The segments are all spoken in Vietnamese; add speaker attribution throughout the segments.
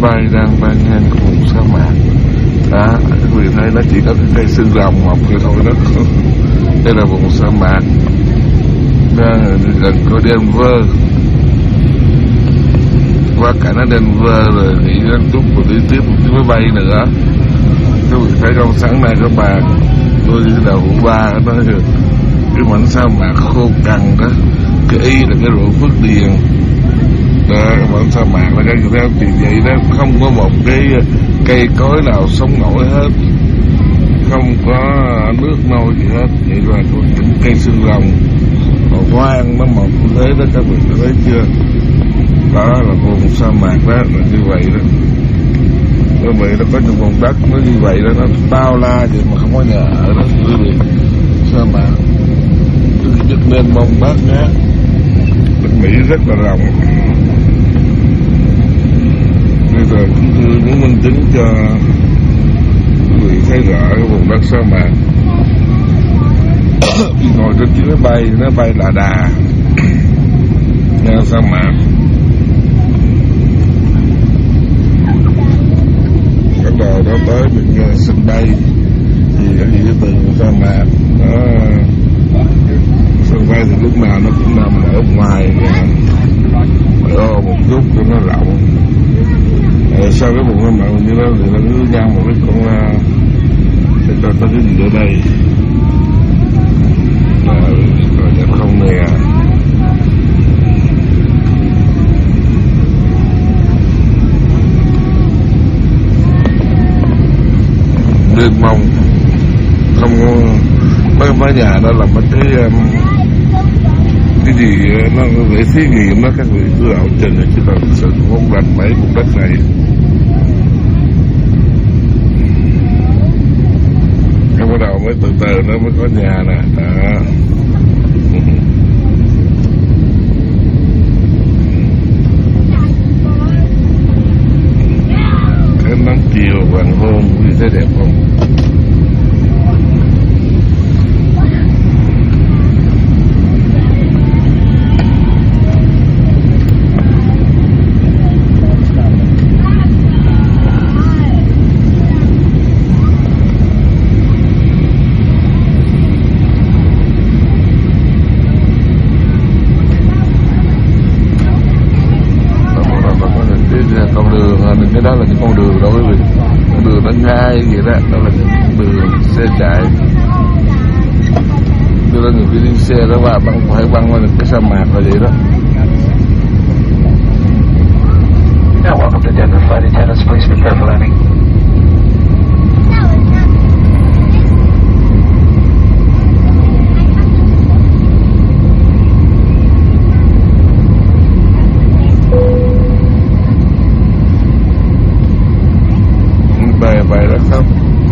Speaker 1: bay đang bay ngang cái vùng sa mạc đó. Các vị thấy nó chỉ có cái cây xương rồng mọc vậy thôi đó. Đây là vùng sa mạc gần có Denver, qua cả nó Denver rồi thì nó chút rồi đi tiếp một cái máy bay nữa. Các vị thấy không, sáng nay các bạn tôi đi đầu ba nó cái mảnh sa mạc khô cằn đó, cái y là cái ruộng Phước Điền đó, mảnh sa mạc là cái theo thì vậy đó, không có một cái cây cối nào sống nổi hết, không có nước nôi gì hết, vậy là những cây xương rồng màu hoang nó mọc như thế đó. Các vị thấy chưa, đó là vùng sa mạc đó, là như vậy đó. Bởi vì nó có những vùng đất nó như vậy đó, nó bao la vậy mà không có nhà ở đó. Quý vị, sa mạc rất nên mong bác nhé. Nước Mỹ rất là rộng. Bây giờ chúng tôi muốn minh chứng cho quý vị thấy rõ cái vùng đất sa mạc. Khi ngồi trên chiếc máy bay, nó bay là đà ngang sa mạc. Bắt đầu nó tới được sân bay thì cái gì từ sa mạc đó. Sân bay thì lúc nào nó cũng nằm ở ngoài ô một chút cho nó rộng. Sau cái vùng sa mạc như đó thì nó cứ nhăn một cái con để cho tới cái gì ở đây rồi đẹp không nè. Nên mong không mấy nhà đó là mấy cái gì nó để thí nghiệm đó. Các vị cứ ảo chừng chứ còn sự không rành mấy vùng đất này. Cái bắt đầu mới từ từ nó mới có nhà nè đó. Cái nắng chiều hoàng hôn như thế đẹp không? Cái đó là những con đường đó quý vị, con đường nó ngay vậy đó, đó là những con đường xe chạy. Đưa ra người đi xe đó và phải băng qua cái sa mạc là vậy đó.
Speaker 2: Now welcome to Denver flight attendants, please prepare for landing.
Speaker 1: Vậy đó không?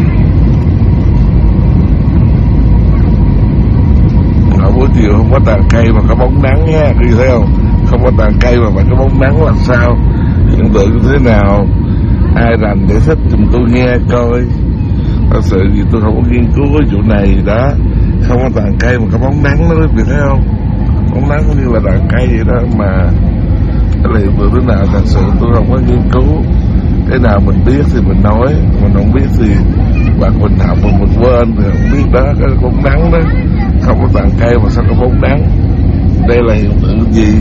Speaker 1: Ở buổi chiều không có tàn cây mà có bóng nắng nha, đi thấy không? Không có tàn cây mà phải có bóng nắng làm sao? Hiện tượng như thế nào? Ai rành để thích giùm tôi nghe coi. Thật sự gì tôi không có nghiên cứu cái chỗ này đó. Không có tàn cây mà có bóng nắng đó, quý vị thấy không? Bóng nắng như là tàn cây vậy đó mà. Cái hiện tượng thế nào thật sự tôi không có nghiên cứu. Cái nào mình biết thì mình nói, mình không biết thì hoặc mình học mà mình quên thì không biết đó. Cái bóng nắng đó, không có tàn cây mà sao có bóng nắng. Đây là hiện tượng gì?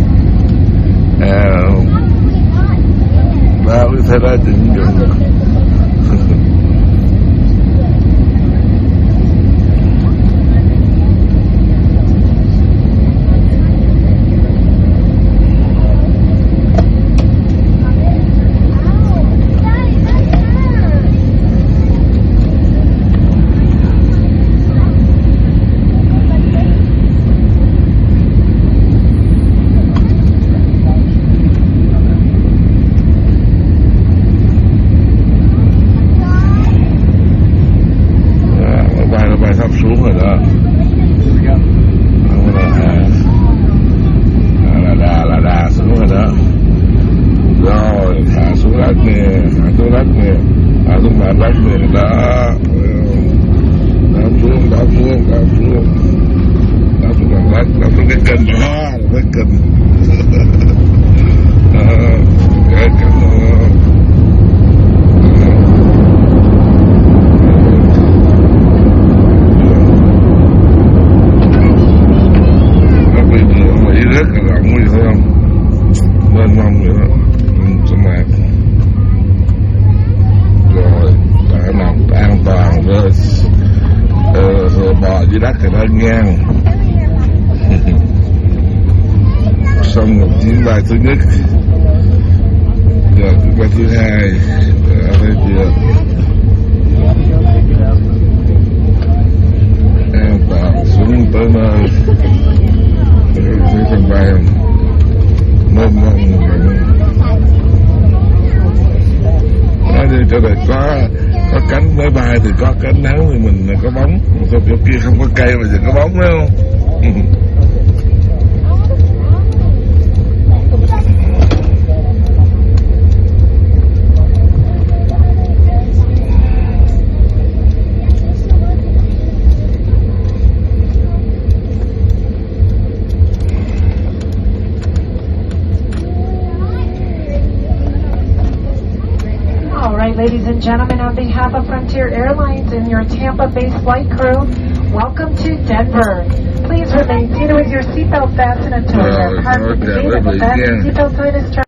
Speaker 1: Đó, cái thế đó chừng dừng. Sắp xuống rồi đó. Là đà xuống rồi đó. Rồi thả xuống đất nè, thả xuống đất nè, thả xuống mặt đất nè đó. Đáp xuống mặt đất, đáp xuống cái kênh đó, cái kênh. Cái kênh dưới đất rồi đó nha. Xong một chuyến bay thứ nhất, rồi chuyến bay thứ hai, đã thấy chưa? An toàn xuống tới nơi, thấy sân bay không? Mênh mông rồi. Nói đi cho đời có cánh máy bay thì có cánh nắng thì mình là có bóng, còn chỗ kia không có cây mà giờ có bóng phải không?
Speaker 3: All right, ladies and gentlemen, on behalf of Frontier Airlines and your Tampa-based flight crew, welcome to Denver. Please remain seated with your seatbelt fastened until your departure. The gate at the back seatbelt sign is turned.